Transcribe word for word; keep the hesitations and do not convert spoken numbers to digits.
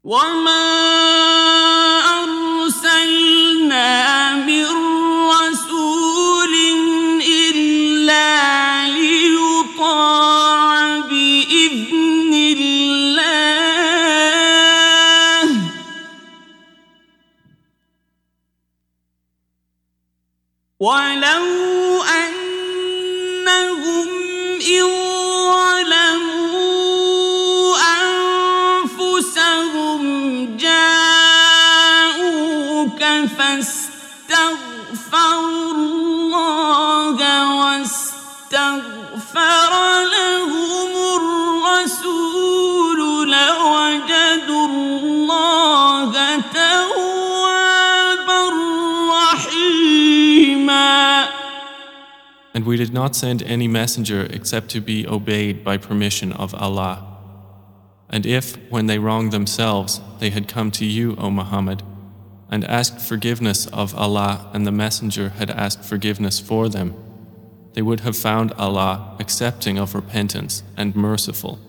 وَمَا أَرْسَلْنَا مِن رَّسُولٍ إِلَّا لِيُطَاعَ بِإِذْنِ اللَّهِ ۚ وَلَوْ أَنَّهُمْ إِذ ظَّلَمُوا أَنفُسَهُمْ جَاءُوكَ فَاسْتَغْفَرُوا اللَّهَ وَاسْتَغْفَرَ لَهُمُ الرَّسُولُ لَوَجَدُوا اللَّهَ تَوَّابًا رَّحِيمًا. And we did not send any messenger except to be obeyed by permission of Allah. And if, when they wronged themselves, they had come to you, O Muhammad, and asked forgiveness of Allah and the messenger had asked forgiveness for them, they would have found Allah accepting of repentance and merciful.